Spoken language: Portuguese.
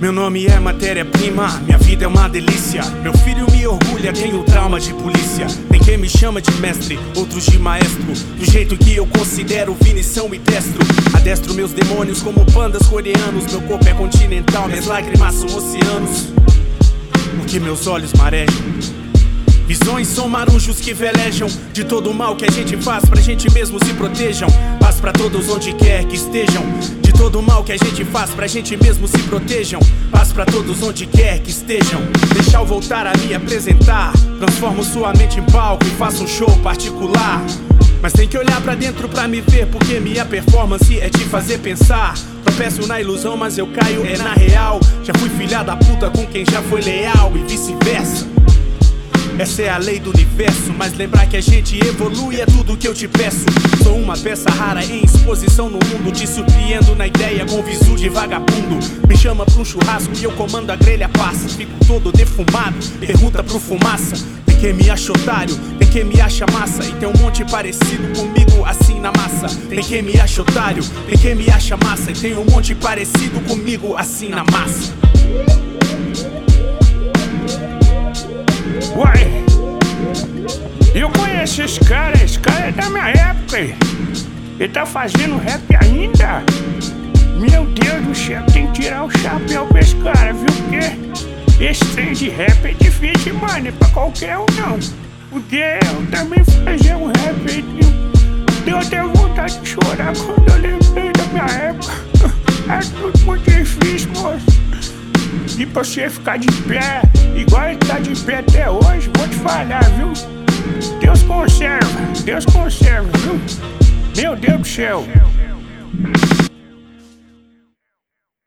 Meu nome é matéria-prima, minha vida é uma delícia. Meu filho me orgulha, tenho trauma de polícia. Tem quem me chama de mestre, outros de maestro. Do jeito que eu considero Vinição e destro. Adestro meus demônios como pandas coreanos. Meu corpo é continental, minhas lágrimas são oceanos. Porque meus olhos marejam. Visões são marujos que velejam de todo o mal que a gente faz pra gente mesmo se protejam. Paz pra todos onde quer que estejam. De todo o mal que a gente faz pra gente mesmo se protejam. Paz pra todos onde quer que estejam. Deixa eu voltar a me apresentar. Transformo sua mente em palco e faço um show particular. Mas tem que olhar pra dentro pra me ver, porque minha performance é te fazer pensar. Tropeço na ilusão, mas eu caio é na real. Já fui filha da puta com quem já foi leal e vice-versa. Essa é a lei do universo, mas lembrar que a gente evolui é tudo que eu te peço. Sou uma peça rara em exposição no mundo. Te surpreendo na ideia com visu de vagabundo. Me chama pra um churrasco e eu comando a grelha passa. Fico todo defumado, pergunta pro fumaça. Tem quem me acha otário, tem quem me acha massa. E tem um monte parecido comigo assim na massa. Tem quem me acha otário, tem quem me acha massa. E tem um monte parecido comigo assim na massa. Uai, eu conheço esse cara é da minha época. Ele tá fazendo rap ainda? Meu Deus do céu, tem que tirar o chapéu pra esse cara, viu? Porque esse trem de rap é difícil, mano, não é pra qualquer um não. Porque eu também fazia um rap aí, deu até vontade de chorar quando eu lembrei da minha época. É tudo muito difícil, moço. E pra você ficar de pé, igual ele tá de pé até hoje, vou te falar, viu? Deus conserva, viu? Meu Deus do céu.